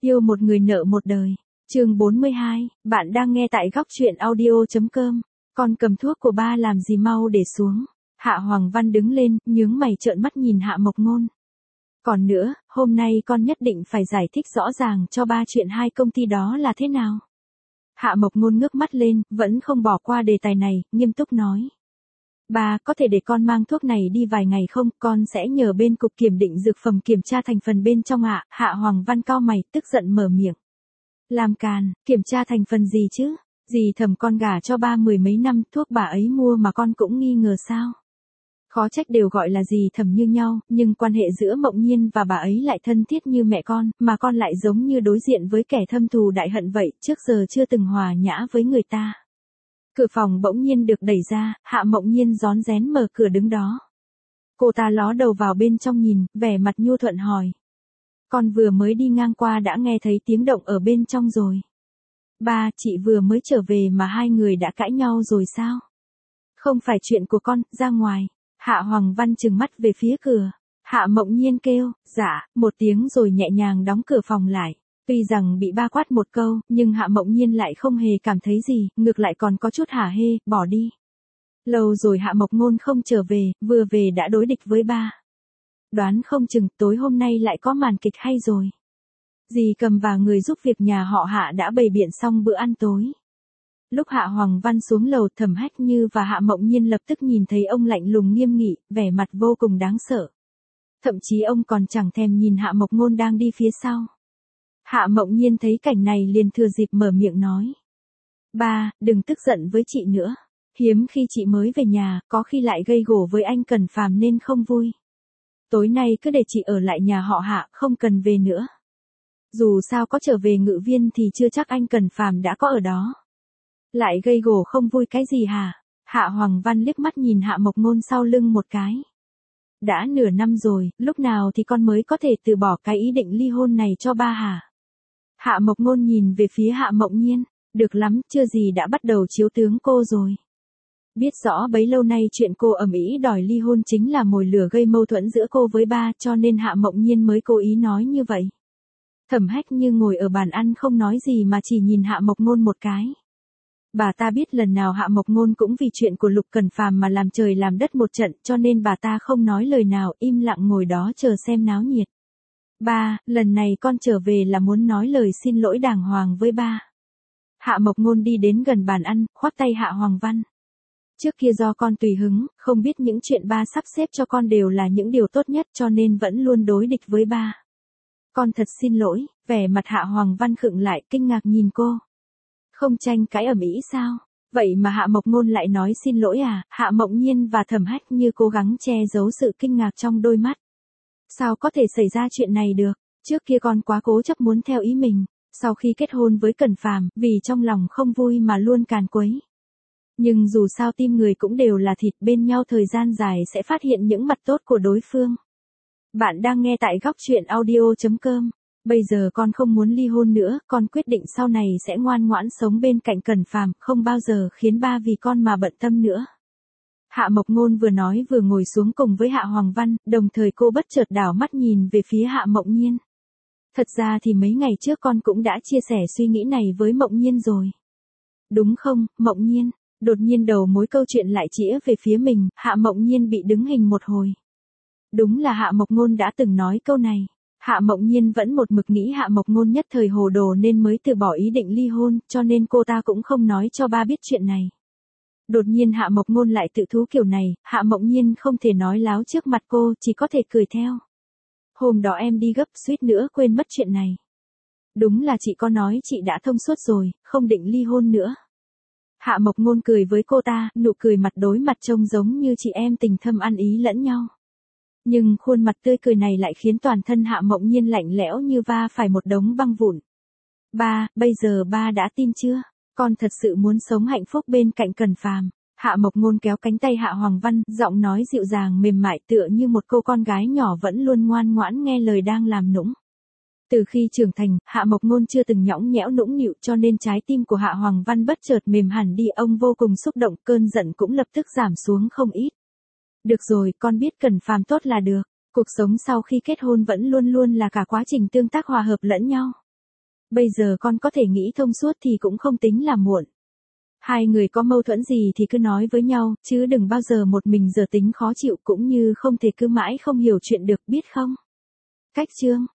Yêu một người nợ một đời. Chương 42, bạn đang nghe tại góc truyện audio.com. Con cầm thuốc của ba làm gì mau để xuống. Hạ Hoàng Văn đứng lên, nhướng mày trợn mắt nhìn Hạ Mộc Ngôn. Còn nữa, hôm nay con nhất định phải giải thích rõ ràng cho ba chuyện hai công ty đó là thế nào. Hạ Mộc Ngôn ngước mắt lên, vẫn không bỏ qua đề tài này, nghiêm túc nói. Ba, có thể để con mang thuốc này đi vài ngày không, con sẽ nhờ bên cục kiểm định dược phẩm kiểm tra thành phần bên trong ạ. Hạ Hoàng Văn cau mày, tức giận mở miệng. Làm càn, kiểm tra thành phần gì chứ? Dì Thẩm con gả cho ba mười mấy năm, thuốc bà ấy mua mà con cũng nghi ngờ sao? Khó trách đều gọi là dì Thẩm như nhau, nhưng quan hệ giữa Mộng Nhiên và bà ấy lại thân thiết như mẹ con, mà con lại giống như đối diện với kẻ thâm thù đại hận vậy, trước giờ chưa từng hòa nhã với người ta. Cửa phòng bỗng nhiên được đẩy ra, Hạ Mộng Nhiên rón rén mở cửa đứng đó. Cô ta ló đầu vào bên trong nhìn, vẻ mặt nhu thuận hỏi. Con vừa mới đi ngang qua đã nghe thấy tiếng động ở bên trong rồi. Ba, chị vừa mới trở về mà hai người đã cãi nhau rồi sao? Không phải chuyện của con, ra ngoài. Hạ Hoàng Văn trừng mắt về phía cửa. Hạ Mộng Nhiên kêu, dạ, một tiếng rồi nhẹ nhàng đóng cửa phòng lại. Tuy rằng bị ba quát một câu, nhưng Hạ Mộng Nhiên lại không hề cảm thấy gì, ngược lại còn có chút hả hê, bỏ đi. Lâu rồi Hạ Mộc Ngôn không trở về, vừa về đã đối địch với ba. Đoán không chừng tối hôm nay lại có màn kịch hay rồi. Dì Cầm và người giúp việc nhà họ Hạ đã bày biện xong bữa ăn tối. Lúc Hạ Hoàng Văn xuống lầu, Thẩm Hách Như và Hạ Mộng Nhiên lập tức nhìn thấy ông lạnh lùng nghiêm nghị, vẻ mặt vô cùng đáng sợ. Thậm chí ông còn chẳng thèm nhìn Hạ Mộc Ngôn đang đi phía sau. Hạ Mộng Nhiên thấy cảnh này liền thừa dịp mở miệng nói. Ba, đừng tức giận với chị nữa. Hiếm khi chị mới về nhà, có khi lại gây gổ với anh Cẩn Phàm nên không vui. Tối nay cứ để chị ở lại nhà họ Hạ, không cần về nữa. Dù sao có trở về Ngự Viên thì chưa chắc anh Cẩn Phàm đã có ở đó. Lại gây gổ không vui cái gì hả? Hạ Hoàng Văn liếc mắt nhìn Hạ Mộc Ngôn sau lưng một cái. Đã nửa năm rồi, lúc nào thì con mới có thể từ bỏ cái ý định ly hôn này cho ba hả? Hạ Mộc Ngôn nhìn về phía Hạ Mộng Nhiên. Được lắm, chưa gì đã bắt đầu chiếu tướng cô rồi. Biết rõ bấy lâu nay chuyện cô ầm ĩ đòi ly hôn chính là mồi lửa gây mâu thuẫn giữa cô với ba, cho nên Hạ Mộng Nhiên mới cố ý nói như vậy. Thẩm Hách Như ngồi ở bàn ăn không nói gì mà chỉ nhìn Hạ Mộc Ngôn một cái. Bà ta biết lần nào Hạ Mộc Ngôn cũng vì chuyện của Lục Cẩn Phàm mà làm trời làm đất một trận, cho nên bà ta không nói lời nào, im lặng ngồi đó chờ xem náo nhiệt. Ba, lần này con trở về là muốn nói lời xin lỗi đàng hoàng với ba. Hạ Mộc Ngôn đi đến gần bàn ăn, khoác tay Hạ Hoàng Văn. Trước kia do con tùy hứng, không biết những chuyện ba sắp xếp cho con đều là những điều tốt nhất cho nên vẫn luôn đối địch với ba. Con thật xin lỗi, vẻ mặt Hạ Hoàng Văn khựng lại, kinh ngạc nhìn cô. Không tranh cãi ầm ĩ sao? Vậy mà Hạ Mộc Ngôn lại nói xin lỗi à? Hạ Mộng Nhiên và Thẩm Hách Như cố gắng che giấu sự kinh ngạc trong đôi mắt. Sao có thể xảy ra chuyện này được? Trước kia con quá cố chấp muốn theo ý mình. Sau khi kết hôn với Cẩn Phàm, vì trong lòng không vui mà luôn càn quấy. Nhưng dù sao tim người cũng đều là thịt, bên nhau thời gian dài sẽ phát hiện những mặt tốt của đối phương. Bạn đang nghe tại góc truyện audio.com. Bây giờ con không muốn ly hôn nữa, con quyết định sau này sẽ ngoan ngoãn sống bên cạnh Cẩn Phàm, không bao giờ khiến ba vì con mà bận tâm nữa. Hạ Mộc Ngôn vừa nói vừa ngồi xuống cùng với Hạ Hoàng Văn, đồng thời cô bất chợt đảo mắt nhìn về phía Hạ Mộng Nhiên. Thật ra thì mấy ngày trước con cũng đã chia sẻ suy nghĩ này với Mộng Nhiên rồi. Đúng không, Mộng Nhiên? Đột nhiên đầu mối câu chuyện lại chĩa về phía mình, Hạ Mộng Nhiên bị đứng hình một hồi. Đúng là Hạ Mộc Ngôn đã từng nói câu này. Hạ Mộng Nhiên vẫn một mực nghĩ Hạ Mộc Ngôn nhất thời hồ đồ nên mới từ bỏ ý định ly hôn, cho nên cô ta cũng không nói cho ba biết chuyện này. Đột nhiên Hạ Mộc Ngôn lại tự thú kiểu này, Hạ Mộng Nhiên không thể nói láo trước mặt cô, chỉ có thể cười theo. Hôm đó em đi gấp suýt nữa quên mất chuyện này. Đúng là chị có nói chị đã thông suốt rồi, không định ly hôn nữa. Hạ Mộc Ngôn cười với cô ta, nụ cười mặt đối mặt trông giống như chị em tình thâm ăn ý lẫn nhau. Nhưng khuôn mặt tươi cười này lại khiến toàn thân Hạ Mộng Nhiên lạnh lẽo như va phải một đống băng vụn. Ba, bây giờ ba đã tin chưa? Con thật sự muốn sống hạnh phúc bên cạnh Cẩn Phàm. Hạ Mộc Ngôn kéo cánh tay Hạ Hoàng Văn, giọng nói dịu dàng mềm mại tựa như một cô con gái nhỏ vẫn luôn ngoan ngoãn nghe lời đang làm nũng. Từ khi trưởng thành, Hạ Mộc Ngôn chưa từng nhõng nhẽo nũng nịu cho nên trái tim của Hạ Hoàng Văn bất chợt mềm hẳn đi, ông vô cùng xúc động, cơn giận cũng lập tức giảm xuống không ít. Được rồi, con biết Cẩn Phàm tốt là được. Cuộc sống sau khi kết hôn vẫn luôn luôn là cả quá trình tương tác hòa hợp lẫn nhau. Bây giờ con có thể nghĩ thông suốt thì cũng không tính là muộn. Hai người có mâu thuẫn gì thì cứ nói với nhau, chứ đừng bao giờ một mình giờ tính khó chịu cũng như không thể cứ mãi không hiểu chuyện được biết không? Cách chương